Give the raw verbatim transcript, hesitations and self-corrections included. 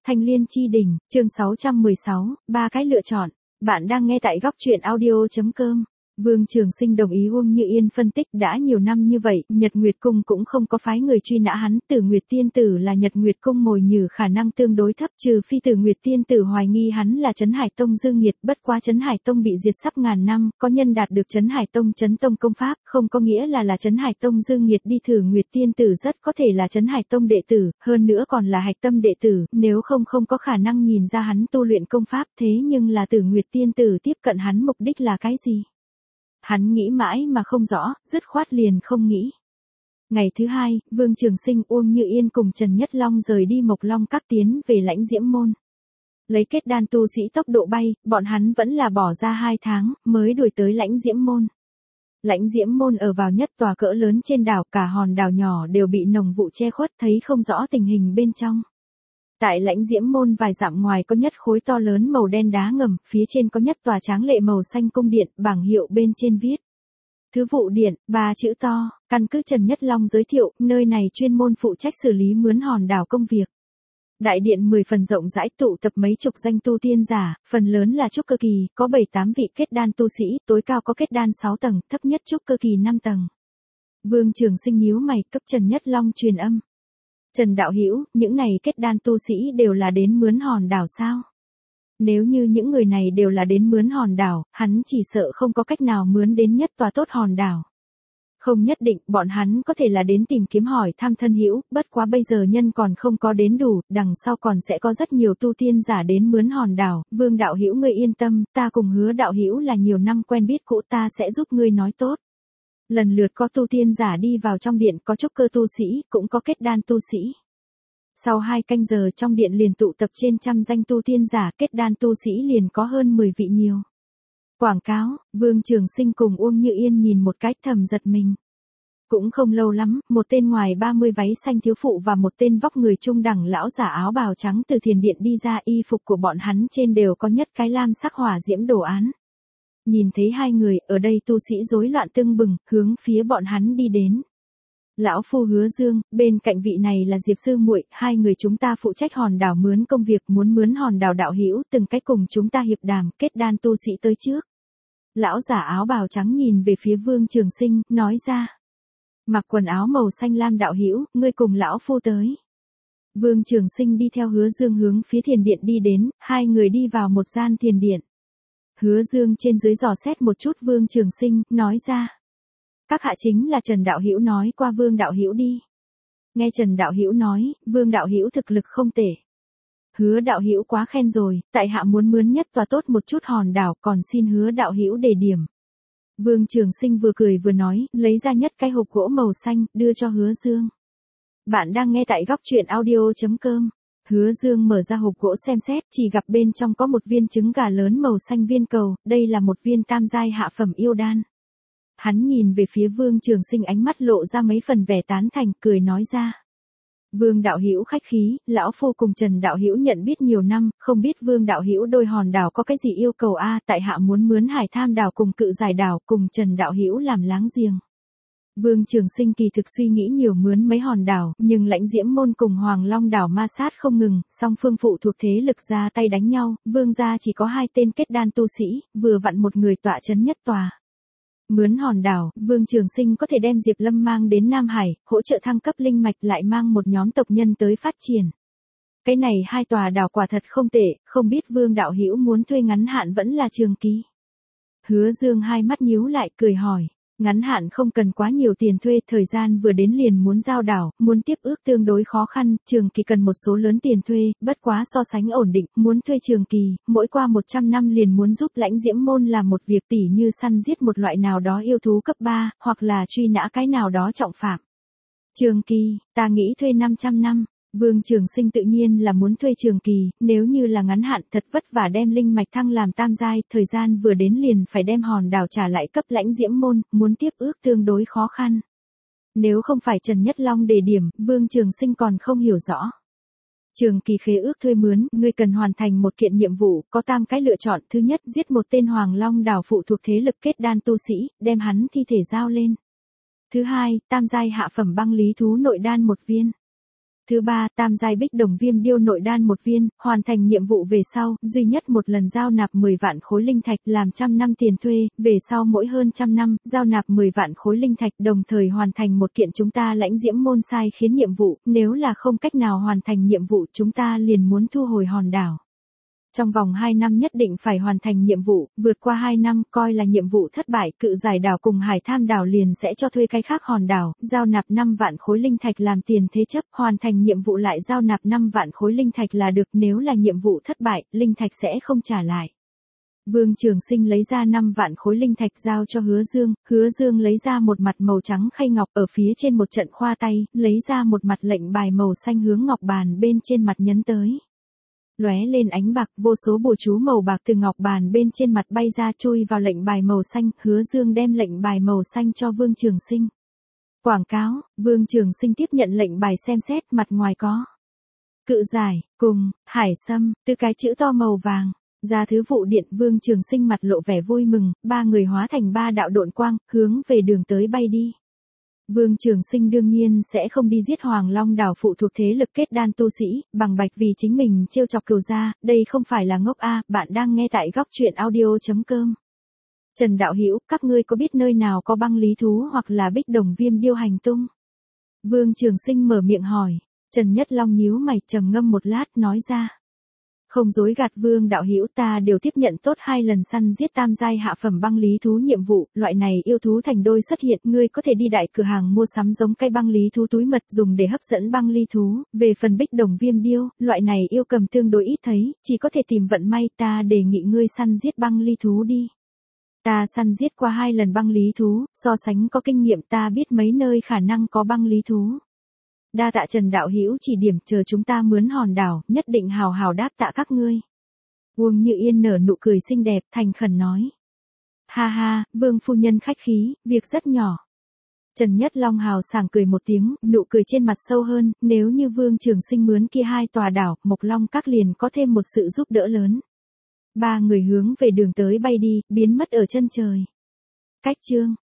Thanh Liên Chi Đỉnh, chương sáu trăm mười sáu, ba cái lựa chọn. Bạn đang nghe tại góc truyện audio chấm com. Vương Trường Sinh đồng ý Uông Như Yên phân tích, đã nhiều năm như vậy, Nhật Nguyệt Cung cũng không có phái người truy nã hắn, Tử Nguyệt Tiên Tử là Nhật Nguyệt Cung mồi nhử khả năng tương đối thấp, trừ phi Tử Nguyệt Tiên Tử hoài nghi hắn là Trấn Hải Tông dương nhiệt, bất quá Trấn Hải Tông bị diệt sắp ngàn năm, có nhân đạt được Trấn Hải Tông Trấn Tông công pháp, không có nghĩa là là Trấn Hải Tông dương nhiệt đi thử Nguyệt Tiên Tử rất có thể là Trấn Hải Tông đệ tử, hơn nữa còn là hạch tâm đệ tử, nếu không không có khả năng nhìn ra hắn tu luyện công pháp, thế nhưng là Tử Nguyệt Tiên Tử tiếp cận hắn mục đích là cái gì? Hắn nghĩ mãi mà không rõ, dứt khoát liền không nghĩ. Ngày thứ hai, Vương Trường Sinh, Uông Như Yên cùng Trần Nhất Long rời đi Mộc Long Các tiến về Lãnh Diễm Môn. Lấy kết đan tu sĩ tốc độ bay, bọn hắn vẫn là bỏ ra hai tháng, mới đuổi tới Lãnh Diễm Môn. Lãnh Diễm Môn ở vào nhất tòa cỡ lớn trên đảo, cả hòn đảo nhỏ đều bị nồng vụ che khuất, thấy không rõ tình hình bên trong. Tại Lãnh Diễm Môn vài dặm ngoài có nhất khối to lớn màu đen đá ngầm, phía trên có nhất tòa tráng lệ màu xanh cung điện, bảng hiệu bên trên viết Thứ vụ điện, ba chữ to, căn cứ Trần Nhất Long giới thiệu, nơi này chuyên môn phụ trách xử lý mướn hòn đảo công việc. Đại điện mười phần rộng rãi tụ tập mấy chục danh tu tiên giả, phần lớn là trúc cơ kỳ, có bảy tám vị kết đan tu sĩ, tối cao có kết đan sáu tầng, thấp nhất trúc cơ kỳ năm tầng. Vương Trường Sinh nhíu mày, cấp Trần Nhất Long truyền âm. Trần đạo hữu, những này kết đan tu sĩ đều là đến mướn hòn đảo sao? Nếu như những người này đều là đến mướn hòn đảo, hắn chỉ sợ không có cách nào mướn đến nhất tòa tốt hòn đảo. Không nhất định, bọn hắn có thể là đến tìm kiếm hỏi thăm thân hữu, bất quá bây giờ nhân còn không có đến đủ, đằng sau còn sẽ có rất nhiều tu tiên giả đến mướn hòn đảo. Vương đạo hữu ngươi yên tâm, ta cùng Hứa đạo hữu là nhiều năm quen biết cũ, ta sẽ giúp ngươi nói tốt. Lần lượt có tu tiên giả đi vào trong điện, có trúc cơ tu sĩ, cũng có kết đan tu sĩ. Sau hai canh giờ trong điện liền tụ tập trên trăm danh tu tiên giả, kết đan tu sĩ liền có hơn mười vị nhiều. Quảng cáo, Vương Trường Sinh cùng Uông Như Yên nhìn một cái thầm giật mình. Cũng không lâu lắm, một tên ngoài ba mươi váy xanh thiếu phụ và một tên vóc người trung đẳng lão giả áo bào trắng từ thiền điện đi ra, y phục của bọn hắn trên đều có nhất cái lam sắc hỏa diễm đồ án. Nhìn thấy hai người, ở đây tu sĩ rối loạn tưng bừng, hướng phía bọn hắn đi đến. Lão phu Hứa Dương, bên cạnh vị này là Diệp sư muội, hai người chúng ta phụ trách hòn đảo mướn công việc, muốn mướn hòn đảo đạo hữu, từng cách cùng chúng ta hiệp đàm, kết đan tu sĩ tới trước. Lão giả áo bào trắng nhìn về phía Vương Trường Sinh, nói ra. Mặc quần áo màu xanh lam đạo hữu, ngươi cùng lão phu tới. Vương Trường Sinh đi theo Hứa Dương hướng phía thiền điện đi đến, hai người đi vào một gian thiền điện. Hứa Dương trên dưới dò xét một chút Vương Trường Sinh, nói ra. Các hạ chính là Trần đạo hữu nói qua Vương đạo hữu đi. Nghe Trần đạo hữu nói, Vương đạo hữu thực lực không tệ. Hứa đạo hữu quá khen rồi, tại hạ muốn mướn nhất tòa tốt một chút hòn đảo, còn xin Hứa đạo hữu đề điểm. Vương Trường Sinh vừa cười vừa nói, lấy ra nhất cái hộp gỗ màu xanh, đưa cho Hứa Dương. Bạn đang nghe tại góc truyện audio chấm com. Hứa Dương mở ra hộp gỗ xem xét, chỉ gặp bên trong có một viên trứng gà lớn màu xanh viên cầu, đây là một viên tam giai hạ phẩm yêu đan. Hắn nhìn về phía Vương Trường Sinh, ánh mắt lộ ra mấy phần vẻ tán thành, cười nói ra. Vương đạo hữu khách khí, lão phu cùng Trần đạo hữu nhận biết nhiều năm, không biết Vương đạo hữu đôi hòn đảo có cái gì yêu cầu a? Tại hạ muốn mướn Hải Tham đảo cùng Cự Giải đảo, cùng Trần đạo hữu làm láng giềng. Vương Trường Sinh kỳ thực suy nghĩ nhiều mướn mấy hòn đảo, nhưng Lãnh Diễm Môn cùng Hoàng Long đảo ma sát không ngừng, song phương phụ thuộc thế lực ra tay đánh nhau, Vương gia chỉ có hai tên kết đan tu sĩ, vừa vặn một người tọa chấn nhất tòa. Mướn hòn đảo, Vương Trường Sinh có thể đem Diệp Lâm mang đến Nam Hải, hỗ trợ thăng cấp linh mạch, lại mang một nhóm tộc nhân tới phát triển. Cái này hai tòa đảo quả thật không tệ, không biết Vương đạo hữu muốn thuê ngắn hạn vẫn là trường kỳ. Hứa Dương hai mắt nhíu lại, cười hỏi. Ngắn hạn không cần quá nhiều tiền thuê, thời gian vừa đến liền muốn giao đảo, muốn tiếp ước tương đối khó khăn, trường kỳ cần một số lớn tiền thuê, bất quá so sánh ổn định, muốn thuê trường kỳ, mỗi qua một trăm năm liền muốn giúp Lãnh Diễm Môn làm một việc tỉ như săn giết một loại nào đó yêu thú cấp ba, hoặc là truy nã cái nào đó trọng phạm. Trường kỳ, ta nghĩ thuê năm trăm năm. Vương Trường Sinh tự nhiên là muốn thuê trường kỳ, nếu như là ngắn hạn thật vất vả đem linh mạch thăng làm tam giai, thời gian vừa đến liền phải đem hòn đảo trả lại cấp Lãnh Diễm Môn, muốn tiếp ước tương đối khó khăn. Nếu không phải Trần Nhất Long đề điểm, Vương Trường Sinh còn không hiểu rõ. Trường kỳ khế ước thuê mướn, ngươi cần hoàn thành một kiện nhiệm vụ, có tam cái lựa chọn, thứ nhất giết một tên Hoàng Long đảo phụ thuộc thế lực kết đan tu sĩ, đem hắn thi thể giao lên. Thứ hai, tam giai hạ phẩm băng lý thú nội đan một viên. Thứ ba, tam giai bích đồng viêm điêu nội đan một viên, hoàn thành nhiệm vụ về sau, duy nhất một lần giao nạp mười vạn khối linh thạch làm trăm năm tiền thuê, về sau mỗi hơn trăm năm, giao nạp mười vạn khối linh thạch đồng thời hoàn thành một kiện chúng ta lãnh diễm môn sai khiến nhiệm vụ, nếu là không cách nào hoàn thành nhiệm vụ chúng ta liền muốn thu hồi hòn đảo. Trong vòng hai năm nhất định phải hoàn thành nhiệm vụ, vượt qua hai năm coi là nhiệm vụ thất bại, cự giải đảo cùng hải tham đảo liền sẽ cho thuê cái khác hòn đảo, giao nạp năm vạn khối linh thạch làm tiền thế chấp, hoàn thành nhiệm vụ lại giao nạp năm vạn khối linh thạch là được, nếu là nhiệm vụ thất bại, linh thạch sẽ không trả lại. Vương Trường Sinh lấy ra năm vạn khối linh thạch giao cho Hứa Dương, Hứa Dương lấy ra một mặt màu trắng khay ngọc ở phía trên một trận khoa tay, lấy ra một mặt lệnh bài màu xanh hướng ngọc bàn bên trên mặt nhấn tới. Lóe lên ánh bạc, vô số bùa chú màu bạc từ ngọc bàn bên trên mặt bay ra chui vào lệnh bài màu xanh, Hứa Dương đem lệnh bài màu xanh cho Vương Trường Sinh. Quảng cáo, Vương Trường Sinh tiếp nhận lệnh bài xem xét, mặt ngoài có cự giải, cùng, hải sâm, từ cái chữ to màu vàng. Ra thứ vụ điện, Vương Trường Sinh mặt lộ vẻ vui mừng, ba người hóa thành ba đạo độn quang, hướng về đường tới bay đi. Vương Trường Sinh đương nhiên sẽ không đi giết Hoàng Long đảo phụ thuộc thế lực kết đan tu sĩ, bằng bạch vì chính mình trêu chọc Cửu gia, đây không phải là ngốc a, bạn đang nghe tại góc truyện audio chấm com. Trần đạo hữu, các ngươi có biết nơi nào có băng lý thú hoặc là bích đồng viêm điêu hành tung? Vương Trường Sinh mở miệng hỏi, Trần Nhất Long nhíu mày trầm ngâm một lát nói ra. Không dối gạt Vương đạo hữu, ta đều tiếp nhận tốt hai lần săn giết tam giai hạ phẩm băng lý thú nhiệm vụ, loại này yêu thú thành đôi xuất hiện, ngươi có thể đi đại cửa hàng mua sắm giống cây băng lý thú túi mật dùng để hấp dẫn băng lý thú, về phần bích đồng viêm điêu, loại này yêu cầm tương đối ít thấy, chỉ có thể tìm vận may, ta đề nghị ngươi săn giết băng lý thú đi. Ta săn giết qua hai lần băng lý thú, so sánh có kinh nghiệm, ta biết mấy nơi khả năng có băng lý thú. Đa tạ Trần đạo hữu chỉ điểm, chờ chúng ta mướn hòn đảo, nhất định hào hào đáp tạ các ngươi. Uông Như Yên nở nụ cười xinh đẹp, thành khẩn nói. Ha ha, Vương phu nhân khách khí, việc rất nhỏ. Trần Nhất Long hào sảng cười một tiếng, nụ cười trên mặt sâu hơn, nếu như Vương Trường Sinh mướn kia hai tòa đảo, Mộc Long các liền có thêm một sự giúp đỡ lớn. Ba người hướng về đường tới bay đi, biến mất ở chân trời. Cách chương